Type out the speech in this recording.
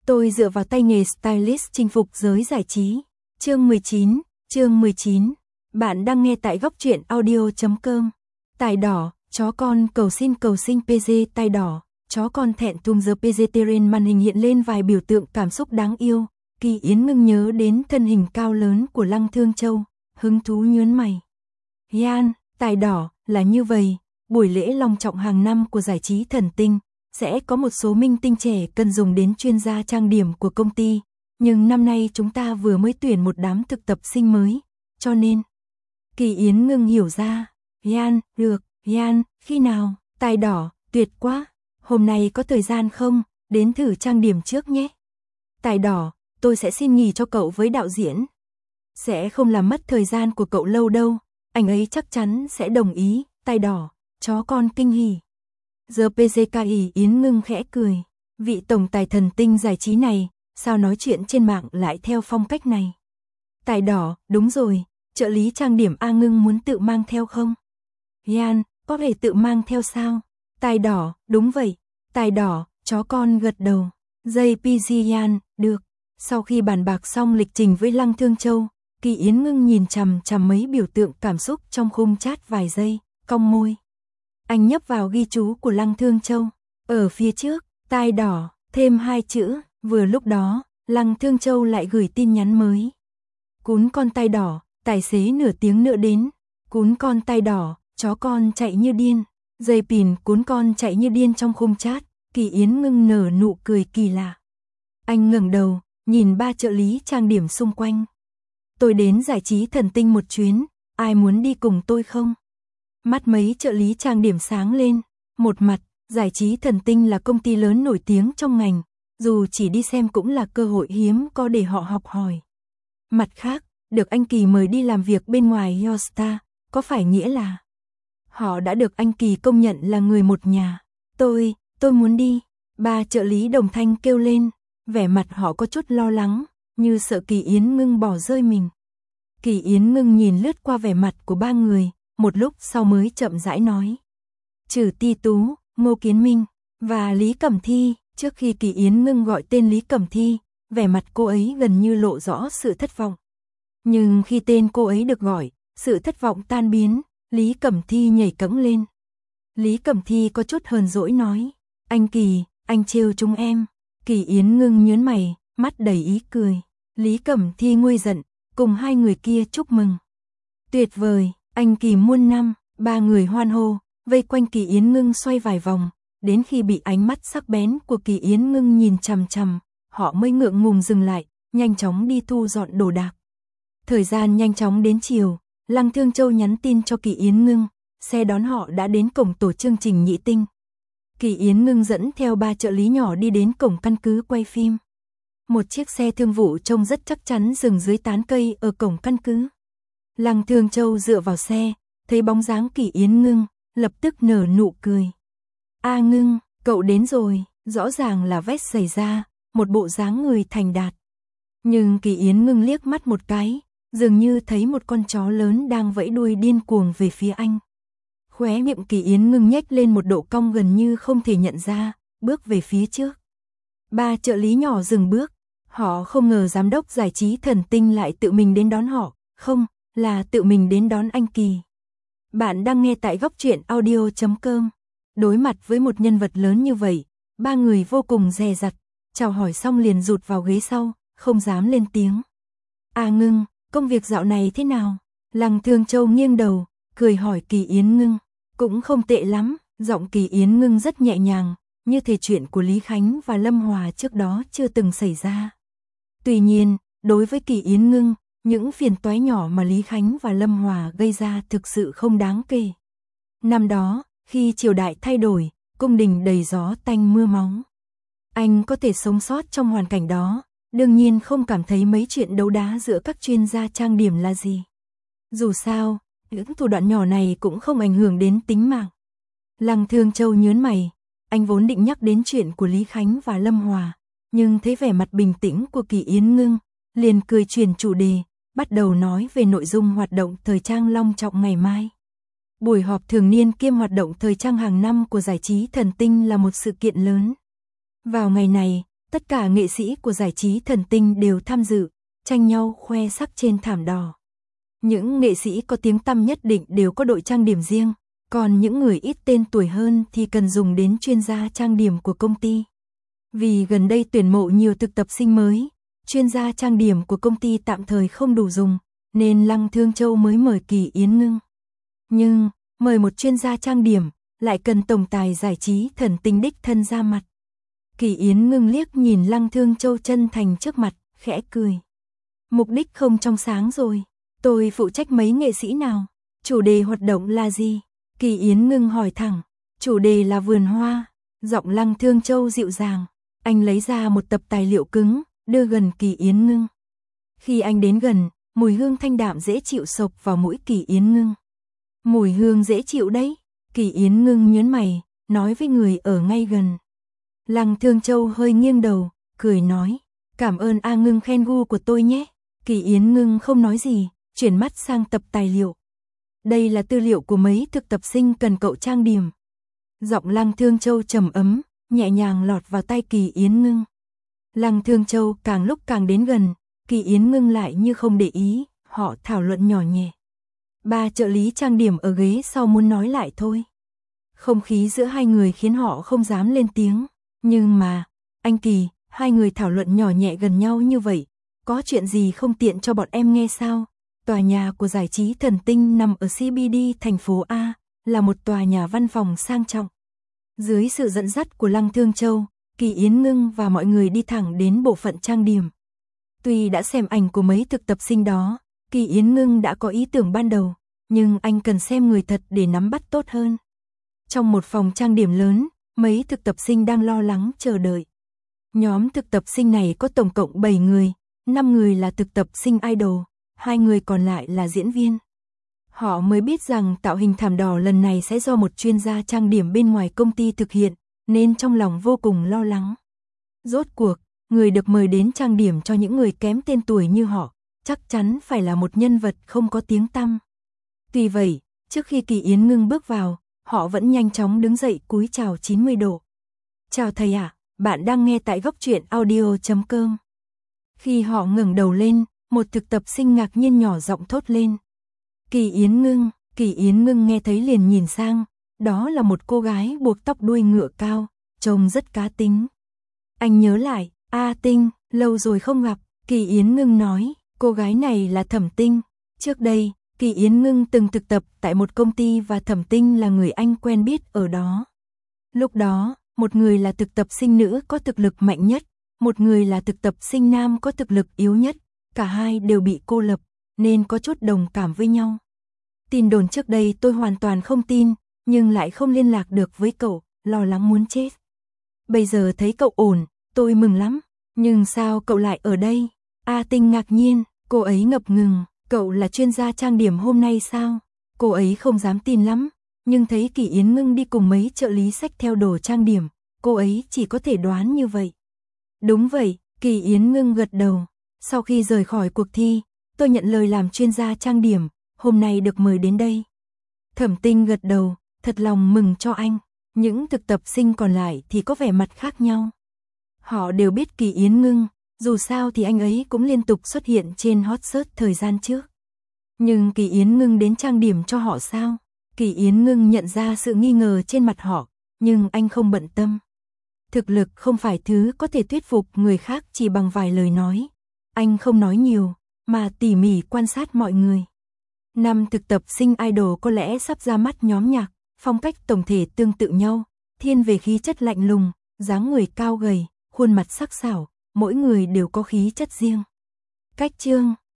Tôi dựa vào tay nghề stylist chinh phục giới giải trí. Chương 19. Bạn đang nghe tại goctruyện.audio.com. Tài đỏ, chó con cầu xin PG tài đỏ, chó con thẹn thùng giờ PG trên màn hình hiện lên vài biểu tượng cảm xúc đáng yêu. Kỳ Yến ngưng nhớ đến thân hình cao lớn của Lăng Thương Châu, hứng thú nhướng mày. Yan, tài đỏ, là như vậy, buổi lễ long trọng hàng năm của giải trí thần tinh. Sẽ có một số minh tinh trẻ cần dùng đến chuyên gia trang điểm của công ty, nhưng năm nay chúng ta vừa mới tuyển một đám thực tập sinh mới, cho nên. Kỳ Yến ngưng hiểu ra. Yan, được, Yan, khi nào? Tài đỏ, tuyệt quá, hôm nay có thời gian không, đến thử trang điểm trước nhé. Tài đỏ, tôi sẽ xin nghỉ cho cậu với đạo diễn. Sẽ không làm mất thời gian của cậu lâu đâu, anh ấy chắc chắn sẽ đồng ý. Tài đỏ, chó con kinh hỉ. Giờ PGKI Yến ngưng khẽ cười, vị tổng tài thần tinh giải trí này, sao nói chuyện trên mạng lại theo phong cách này? Tài đỏ, đúng rồi, trợ lý trang điểm A Ngưng muốn tự mang theo không? Yan, có thể tự mang theo sao? Tài đỏ, đúng vậy. Tài đỏ, chó con gật đầu. JPG Yan, được. Sau khi bàn bạc xong lịch trình với Lăng Thương Châu, Kỳ Yến ngưng nhìn chằm chằm mấy biểu tượng cảm xúc trong khung chat vài giây, cong môi. Anh nhấp vào ghi chú của Lăng Thương Châu. Ở phía trước, tai đỏ, thêm 2 chữ. Vừa lúc đó, Lăng Thương Châu lại gửi tin nhắn mới. Cún con tai đỏ, tài xế nửa tiếng nữa đến. Cún con tai đỏ, chó con chạy như điên. Dây pìn cún con chạy như điên trong khung chat. Kỳ Yến ngưng nở nụ cười kỳ lạ. Anh ngẩng đầu, nhìn ba trợ lý trang điểm xung quanh. Tôi đến giải trí thần tinh một chuyến, ai muốn đi cùng tôi không? Mắt mấy trợ lý trang điểm sáng lên, một mặt, giải trí thần tinh là công ty lớn nổi tiếng trong ngành, dù chỉ đi xem cũng là cơ hội hiếm có để họ học hỏi. Mặt khác, được anh Kỳ mời đi làm việc bên ngoài Yostar, có phải nghĩa là họ đã được anh Kỳ công nhận là người một nhà. Tôi muốn đi, ba trợ lý đồng thanh kêu lên, vẻ mặt họ có chút lo lắng, như sợ Kỳ Yến ngưng bỏ rơi mình. Kỳ Yến ngưng nhìn lướt qua vẻ mặt của ba người, một lúc sau mới chậm rãi nói. Trừ Ti Tú, Ngô Kiến Minh, và Lý Cẩm Thi. Trước khi Kỳ Yến ngưng gọi tên Lý Cẩm Thi, vẻ mặt cô ấy gần như lộ rõ sự thất vọng. Nhưng khi tên cô ấy được gọi, sự thất vọng tan biến, Lý Cẩm Thi nhảy cẫng lên. Lý Cẩm Thi có chút hờn dỗi nói, anh Kỳ, anh trêu chúng em. Kỳ Yến ngưng nhướng mày, mắt đầy ý cười. Lý Cẩm Thi nguôi giận, cùng hai người kia chúc mừng. Tuyệt vời, anh Kỳ muôn năm. Ba người hoan hô, vây quanh Kỳ Yến ngưng xoay vài vòng, đến khi bị ánh mắt sắc bén của Kỳ Yến ngưng nhìn chằm chằm, họ mới ngượng ngùng dừng lại, nhanh chóng đi thu dọn đồ đạc. Thời gian nhanh chóng đến chiều, Lăng Thương Châu nhắn tin cho Kỳ Yến ngưng, xe đón họ đã đến cổng tổ chương trình Nhị Tinh. Kỳ Yến ngưng dẫn theo ba trợ lý nhỏ đi đến cổng căn cứ quay phim. Một chiếc xe thương vụ trông rất chắc chắn dừng dưới tán cây ở cổng căn cứ. Lăng Thương Châu dựa vào xe, thấy bóng dáng Kỳ Yến ngưng, lập tức nở nụ cười. A Ngưng, cậu đến rồi, rõ ràng là vest giày da, một bộ dáng người thành đạt. Nhưng Kỳ Yến ngưng liếc mắt một cái, dường như thấy một con chó lớn đang vẫy đuôi điên cuồng về phía anh. Khóe miệng Kỳ Yến ngưng nhếch lên một độ cong gần như không thể nhận ra, bước về phía trước. Ba trợ lý nhỏ dừng bước, họ không ngờ giám đốc giải trí thần tinh lại tự mình đến đón họ, không, là tự mình đến đón anh Kỳ. Bạn đang nghe tại goctruyện.audio.com. Đối mặt với một nhân vật lớn như vậy, ba người vô cùng dè dặt, chào hỏi xong liền rụt vào ghế sau, không dám lên tiếng. A Ngưng, công việc dạo này thế nào? Lăng Thương Châu nghiêng đầu, cười hỏi Kỳ Yến ngưng. Cũng không tệ lắm, giọng Kỳ Yến ngưng rất nhẹ nhàng, như thể chuyện của Lý Khánh và Lâm Hòa trước đó chưa từng xảy ra. Tuy nhiên, đối với Kỳ Yến ngưng, những phiền toái nhỏ mà Lý Khánh và Lâm Hòa gây ra thực sự không đáng kể. Năm đó, khi triều đại thay đổi, cung đình đầy gió tanh mưa máu. Anh có thể sống sót trong hoàn cảnh đó, đương nhiên không cảm thấy mấy chuyện đấu đá giữa các chuyên gia trang điểm là gì. Dù sao, những thủ đoạn nhỏ này cũng không ảnh hưởng đến tính mạng. Lăng Thương Châu nhướng mày, anh vốn định nhắc đến chuyện của Lý Khánh và Lâm Hòa, nhưng thấy vẻ mặt bình tĩnh của Kỳ Yến ngưng, liền cười chuyển chủ đề, bắt đầu nói về nội dung hoạt động thời trang long trọng ngày mai. Buổi họp thường niên kiêm hoạt động thời trang hàng năm của giải trí thần tinh là một sự kiện lớn. Vào ngày này, Tất cả nghệ sĩ của giải trí thần tinh đều tham dự, tranh nhau khoe sắc trên thảm đỏ. Những nghệ sĩ có tiếng tăm nhất định đều có đội trang điểm riêng, còn những người ít tên tuổi hơn thì cần dùng đến chuyên gia trang điểm của công ty. Vì gần đây tuyển mộ nhiều thực tập sinh mới, chuyên gia trang điểm của công ty tạm thời không đủ dùng, nên Lăng Thương Châu mới mời Kỳ Yến Ngưng. Nhưng, mời một chuyên gia trang điểm, lại cần tổng tài giải trí thần tinh đích thân ra mặt. Kỳ Yến Ngưng liếc nhìn Lăng Thương Châu chân thành trước mặt, khẽ cười. Mục đích không trong sáng rồi, tôi phụ trách mấy nghệ sĩ nào? Chủ đề hoạt động là gì? Kỳ Yến Ngưng hỏi thẳng. Chủ đề là vườn hoa. Giọng Lăng Thương Châu dịu dàng. Anh lấy ra một tập tài liệu cứng, đưa gần Kỳ Yến Ngưng. Khi anh đến gần, mùi hương thanh đạm dễ chịu xộc vào mũi Kỳ Yến Ngưng. Mùi hương dễ chịu đấy. Kỳ Yến Ngưng nhớn mày, nói với người ở ngay gần. Lăng Thương Châu hơi nghiêng đầu, cười nói. Cảm ơn A Ngưng khen gu của tôi nhé. Kỳ Yến Ngưng không nói gì, chuyển mắt sang tập tài liệu. Đây là tư liệu của mấy thực tập sinh cần cậu trang điểm. Giọng Lăng Thương Châu trầm ấm, nhẹ nhàng lọt vào tay Kỳ Yến Ngưng. Lăng Thương Châu càng lúc càng đến gần, Kỳ Yến Ngưng lại như không để ý, họ thảo luận nhỏ nhẹ. Ba trợ lý trang điểm ở ghế sau muốn nói lại thôi. Không khí giữa hai người khiến họ không dám lên tiếng. Nhưng mà, anh Kỳ, hai người thảo luận nhỏ nhẹ gần nhau như vậy, có chuyện gì không tiện cho bọn em nghe sao? Tòa nhà của giải trí thần tinh nằm ở CBD thành phố A, là một tòa nhà văn phòng sang trọng. Dưới sự dẫn dắt của Lăng Thương Châu, Kỳ Yến Ngưng và mọi người đi thẳng đến bộ phận trang điểm. Tuy đã xem ảnh của mấy thực tập sinh đó, Kỳ Yến Ngưng đã có ý tưởng ban đầu, nhưng anh cần xem người thật để nắm bắt tốt hơn. Trong một phòng trang điểm lớn, mấy thực tập sinh đang lo lắng chờ đợi. Nhóm thực tập sinh này có tổng cộng 7 người, 5 người là thực tập sinh idol, 2 người còn lại là diễn viên. Họ mới biết rằng tạo hình thảm đỏ lần này sẽ do một chuyên gia trang điểm bên ngoài công ty thực hiện, nên trong lòng vô cùng lo lắng. Rốt cuộc, người được mời đến trang điểm cho những người kém tên tuổi như họ, chắc chắn phải là một nhân vật không có tiếng tăm. Tuy vậy, trước khi Kỳ Yến Ngưng bước vào, họ vẫn nhanh chóng đứng dậy cúi chào 90 độ. Chào thầy ạ, bạn đang nghe tại Góc Truyện Audio.com. Khi họ ngẩng đầu lên, một thực tập sinh ngạc nhiên nhỏ giọng thốt lên. Kỳ Yến Ngưng. Kỳ Yến Ngưng nghe thấy liền nhìn sang, đó là một cô gái buộc tóc đuôi ngựa cao, trông rất cá tính. Anh nhớ lại, A Tinh, lâu rồi không gặp, Kỳ Yến Ngưng nói, cô gái này là Thẩm Tinh. Trước đây, Kỳ Yến Ngưng từng thực tập tại một công ty và Thẩm Tinh là người anh quen biết ở đó. Lúc đó, một người là thực tập sinh nữ có thực lực mạnh nhất, một người là thực tập sinh nam có thực lực yếu nhất, cả hai đều bị cô lập, nên có chút đồng cảm với nhau. Tin đồn trước đây tôi hoàn toàn không tin, nhưng lại không liên lạc được với cậu, lo lắng muốn chết. Bây giờ thấy cậu ổn, tôi mừng lắm, nhưng sao cậu lại ở đây? A Tinh ngạc nhiên, cô ấy ngập ngừng, cậu là chuyên gia trang điểm hôm nay sao? Cô ấy không dám tin lắm, nhưng thấy Kỳ Yến Ngưng đi cùng mấy trợ lý xách theo đồ trang điểm, cô ấy chỉ có thể đoán như vậy. Đúng vậy, Kỳ Yến Ngưng gật đầu. Sau khi rời khỏi cuộc thi, tôi nhận lời làm chuyên gia trang điểm, hôm nay được mời đến đây. Thẩm Tinh gật đầu, thật lòng mừng cho anh. Những thực tập sinh còn lại thì có vẻ mặt khác nhau. Họ đều biết Kỳ Yến Ngưng, dù sao thì anh ấy cũng liên tục xuất hiện trên hot search thời gian trước. Nhưng Kỳ Yến Ngưng đến trang điểm cho họ sao? Kỳ Yến Ngưng nhận ra sự nghi ngờ trên mặt họ, nhưng anh không bận tâm. Thực lực không phải thứ có thể thuyết phục người khác chỉ bằng vài lời nói. Anh không nói nhiều, mà tỉ mỉ quan sát mọi người. 5 thực tập sinh idol có lẽ sắp ra mắt nhóm nhạc, phong cách tổng thể tương tự nhau, thiên về khí chất lạnh lùng, dáng người cao gầy, khuôn mặt sắc sảo, mỗi người đều có khí chất riêng. Cách chương